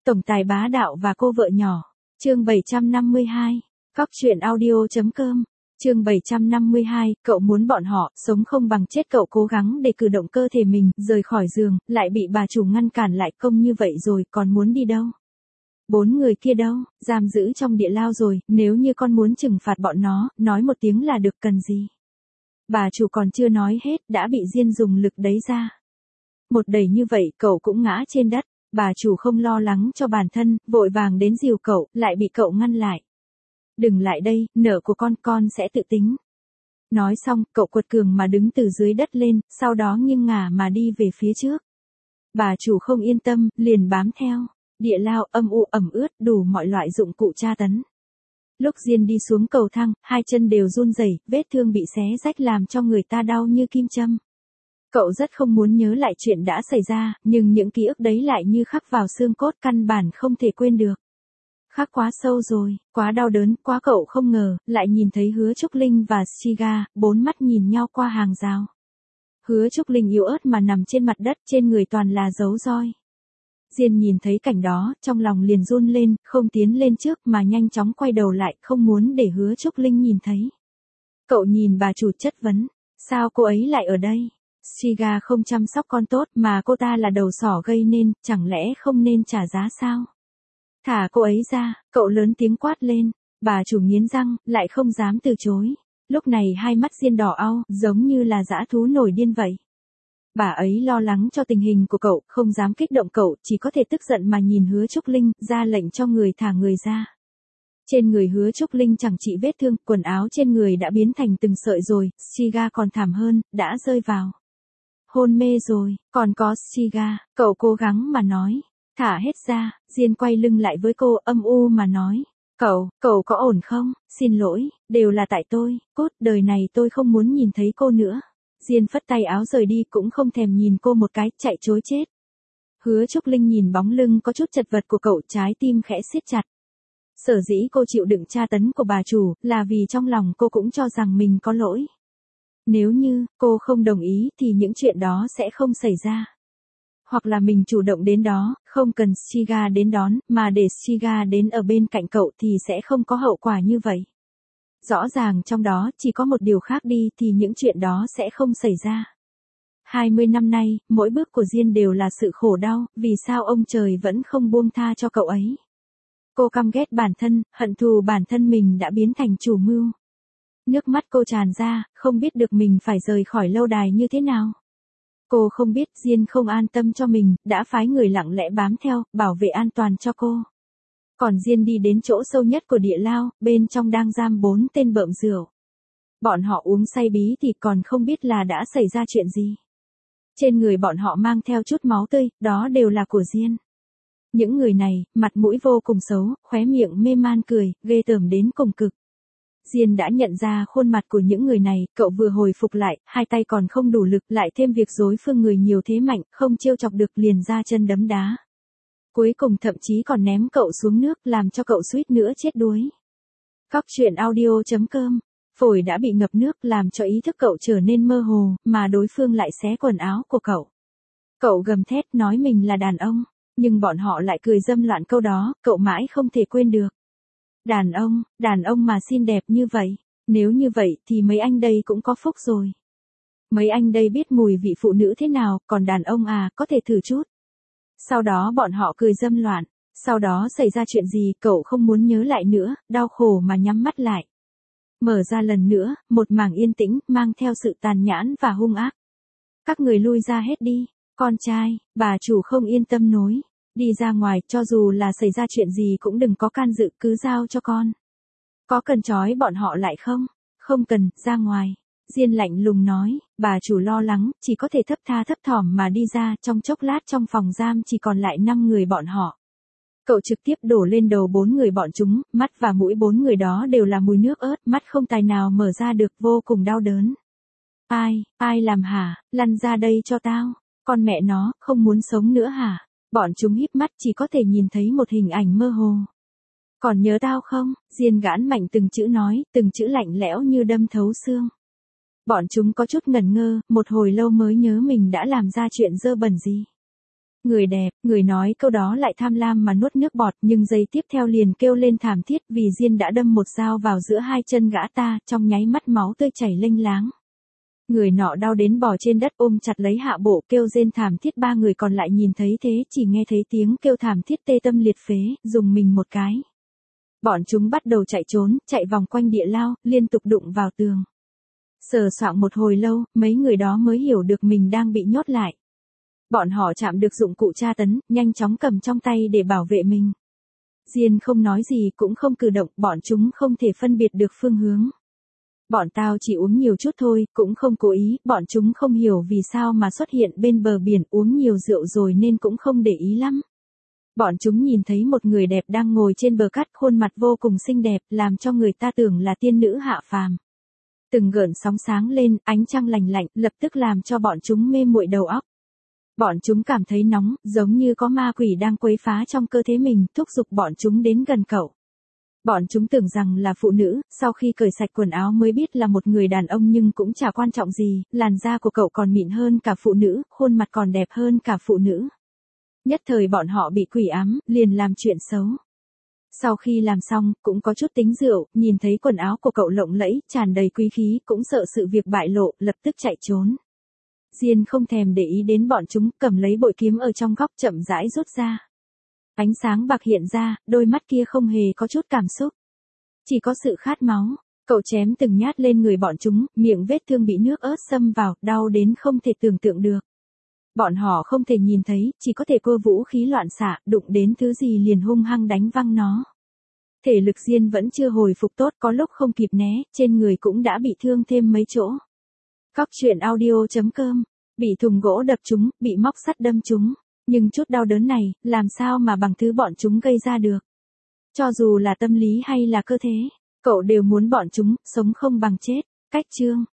Tổng tài bá đạo và cô vợ nhỏ. Chương 752. Cóc truyện audio.com. Chương 752, cậu muốn bọn họ sống không bằng chết, cậu cố gắng để cử động cơ thể mình rời khỏi giường, lại bị bà chủ ngăn cản lại, công như vậy rồi còn muốn đi đâu? 4 người kia đâu? Giam giữ trong địa lao rồi, nếu như con muốn trừng phạt bọn nó, nói một tiếng là được, cần gì? Bà chủ còn chưa nói hết, đã bị Diên dùng lực đẩy ra. Một đẩy như vậy, cậu cũng ngã trên đất. Bà chủ không lo lắng cho bản thân, vội vàng đến dìu cậu, lại bị cậu ngăn lại. Đừng lại đây, nợ của con sẽ tự tính. Nói xong, cậu quật cường mà đứng từ dưới đất lên, sau đó nghiêng ngả mà đi về phía trước. Bà chủ không yên tâm, liền bám theo. Địa lao âm u ẩm ướt, đủ mọi loại dụng cụ tra tấn. Lúc Diên đi xuống cầu thang, hai chân đều run rẩy, vết thương bị xé rách làm cho người ta đau như kim châm. Cậu rất không muốn nhớ lại chuyện đã xảy ra, nhưng những ký ức đấy lại như khắc vào xương cốt, căn bản không thể quên được. Khắc quá sâu rồi, quá đau đớn, quá, cậu không ngờ, lại nhìn thấy Hứa Trúc Linh và Shiga, bốn mắt nhìn nhau qua hàng rào. Hứa Trúc Linh yếu ớt mà nằm trên mặt đất, trên người toàn là dấu roi. Diên nhìn thấy cảnh đó, trong lòng liền run lên, không tiến lên trước mà nhanh chóng quay đầu lại, không muốn để Hứa Trúc Linh nhìn thấy. Cậu nhìn bà chủ chất vấn, sao cô ấy lại ở đây? Shiga không chăm sóc con tốt mà cô ta là đầu sỏ gây nên, chẳng lẽ không nên trả giá sao? Thả cô ấy ra, cậu lớn tiếng quát lên. Bà chủ nghiến răng, lại không dám từ chối. Lúc này hai mắt Diên đỏ au, giống như là dã thú nổi điên vậy. Bà ấy lo lắng cho tình hình của cậu, không dám kích động cậu, chỉ có thể tức giận mà nhìn Hứa Trúc Linh, ra lệnh cho người thả người ra. Trên người Hứa Trúc Linh chẳng chỉ vết thương, quần áo trên người đã biến thành từng sợi rồi, Shiga còn thảm hơn, đã rơi vào hôn mê rồi. Còn có Shiga, cậu cố gắng mà nói. Thả hết ra. Diên quay lưng lại với cô, âm u mà nói. Cậu có ổn không? Xin lỗi, đều là tại tôi, cốt, đời này tôi không muốn nhìn thấy cô nữa. Diên phất tay áo rời đi, cũng không thèm nhìn cô một cái, chạy trối chết. Hứa Trúc Linh nhìn bóng lưng có chút chật vật của cậu, trái tim khẽ siết chặt. Sở dĩ cô chịu đựng tra tấn của bà chủ, là vì trong lòng cô cũng cho rằng mình có lỗi. Nếu như cô không đồng ý thì những chuyện đó sẽ không xảy ra. Hoặc là mình chủ động đến đó, không cần Shiga đến đón, mà để Shiga đến ở bên cạnh cậu thì sẽ không có hậu quả như vậy. Rõ ràng trong đó chỉ có một điều khác đi thì những chuyện đó sẽ không xảy ra. 20 năm nay, mỗi bước của Diên đều là sự khổ đau, vì sao ông trời vẫn không buông tha cho cậu ấy. Cô căm ghét bản thân, hận thù bản thân mình đã biến thành chủ mưu. Nước mắt cô tràn ra, không biết được mình phải rời khỏi lâu đài như thế nào. Cô không biết Diên không an tâm cho mình, đã phái người lặng lẽ bám theo, bảo vệ an toàn cho cô. Còn Diên đi đến chỗ sâu nhất của địa lao, bên trong đang giam 4 tên bợm rượu. Bọn họ uống say bí thì còn không biết là đã xảy ra chuyện gì. Trên người bọn họ mang theo chút máu tươi, đó đều là của Diên. Những người này, mặt mũi vô cùng xấu, khóe miệng mê man cười, ghê tởm đến cùng cực. Diên đã nhận ra khuôn mặt của những người này, cậu vừa hồi phục lại, hai tay còn không đủ lực, lại thêm việc đối phương người nhiều thế mạnh, không trêu chọc được liền ra chân đấm đá. Cuối cùng thậm chí còn ném cậu xuống nước, làm cho cậu suýt nữa chết đuối. Cóc truyện audio.com. Phổi đã bị ngập nước, làm cho ý thức cậu trở nên mơ hồ, mà đối phương lại xé quần áo của cậu. Cậu gầm thét nói mình là đàn ông, nhưng bọn họ lại cười dâm loạn câu đó, cậu mãi không thể quên được. Đàn ông mà xinh đẹp như vậy, nếu như vậy thì mấy anh đây cũng có phúc rồi. Mấy anh đây biết mùi vị phụ nữ thế nào, còn đàn ông à, có thể thử chút. Sau đó bọn họ cười dâm loạn, sau đó xảy ra chuyện gì cậu không muốn nhớ lại nữa, đau khổ mà nhắm mắt lại. Mở ra lần nữa, một mảng yên tĩnh, mang theo sự tàn nhẫn và hung ác. Các người lui ra hết đi, con trai, bà chủ không yên tâm nói. Đi ra ngoài, cho dù là xảy ra chuyện gì cũng đừng có can dự, cứ giao cho con. Có cần trói bọn họ lại không? Không cần, ra ngoài. Diên lạnh lùng nói, bà chủ lo lắng, chỉ có thể thấp tha thấp thỏm mà đi ra, trong chốc lát trong phòng giam chỉ còn lại 5 người bọn họ. Cậu trực tiếp đổ lên đầu 4 người bọn chúng, mắt và mũi 4 người đó đều là mùi nước ớt, mắt không tài nào mở ra được, vô cùng đau đớn. Ai làm hả? Lăn ra đây cho tao. Con mẹ nó, không muốn sống nữa hả? Bọn chúng híp mắt chỉ có thể nhìn thấy một hình ảnh mơ hồ. Còn nhớ tao không? Diên gãn mạnh từng chữ nói, từng chữ lạnh lẽo như đâm thấu xương. Bọn chúng có chút ngẩn ngơ, một hồi lâu mới nhớ mình đã làm ra chuyện dơ bẩn gì. Người đẹp, người nói câu đó lại tham lam mà nuốt nước bọt, nhưng giây tiếp theo liền kêu lên thảm thiết vì Diên đã đâm một dao vào giữa hai chân gã ta, trong nháy mắt máu tươi chảy lênh láng. Người nọ đau đến bò trên đất ôm chặt lấy Hạ Bộ kêu rên thảm thiết, ba người còn lại nhìn thấy thế chỉ nghe thấy tiếng kêu thảm thiết tê tâm liệt phế, dùng mình một cái. Bọn chúng bắt đầu chạy trốn, chạy vòng quanh địa lao, liên tục đụng vào tường. Sờ soạng một hồi lâu, mấy người đó mới hiểu được mình đang bị nhốt lại. Bọn họ chạm được dụng cụ tra tấn, nhanh chóng cầm trong tay để bảo vệ mình. Diên không nói gì cũng không cử động, bọn chúng không thể phân biệt được phương hướng. Bọn tao chỉ uống nhiều chút thôi, cũng không cố ý, bọn chúng không hiểu vì sao mà xuất hiện bên bờ biển, uống nhiều rượu rồi nên cũng không để ý lắm. Bọn chúng nhìn thấy một người đẹp đang ngồi trên bờ cát, khuôn mặt vô cùng xinh đẹp, làm cho người ta tưởng là tiên nữ hạ phàm. Từng gợn sóng sáng lên, ánh trăng lành lạnh, lập tức làm cho bọn chúng mê muội đầu óc. Bọn chúng cảm thấy nóng, giống như có ma quỷ đang quấy phá trong cơ thể mình, thúc giục bọn chúng đến gần cậu. Bọn chúng tưởng rằng là phụ nữ, sau khi cởi sạch quần áo mới biết là một người đàn ông, nhưng cũng chả quan trọng gì, làn da của cậu còn mịn hơn cả phụ nữ, khuôn mặt còn đẹp hơn cả phụ nữ. Nhất thời bọn họ bị quỷ ám, liền làm chuyện xấu. Sau khi làm xong, cũng có chút tính rượu, nhìn thấy quần áo của cậu lộng lẫy, tràn đầy quý khí, cũng sợ sự việc bại lộ, lập tức chạy trốn. Diên không thèm để ý đến bọn chúng, cầm lấy bội kiếm ở trong góc chậm rãi rút ra. Ánh sáng bạc hiện ra, đôi mắt kia không hề có chút cảm xúc. Chỉ có sự khát máu. Cậu chém từng nhát lên người bọn chúng, miệng vết thương bị nước ớt xâm vào, đau đến không thể tưởng tượng được. Bọn họ không thể nhìn thấy, chỉ có thể cua vũ khí loạn xạ, đụng đến thứ gì liền hung hăng đánh văng nó. Thể lực Diên vẫn chưa hồi phục tốt, có lúc không kịp né, trên người cũng đã bị thương thêm mấy chỗ. Cóc truyện audio.com, bị thùng gỗ đập trúng, bị móc sắt đâm trúng. Nhưng chút đau đớn này, làm sao mà bằng thứ bọn chúng gây ra được. Cho dù là tâm lý hay là cơ thể, cậu đều muốn bọn chúng, sống không bằng chết. Cách chương.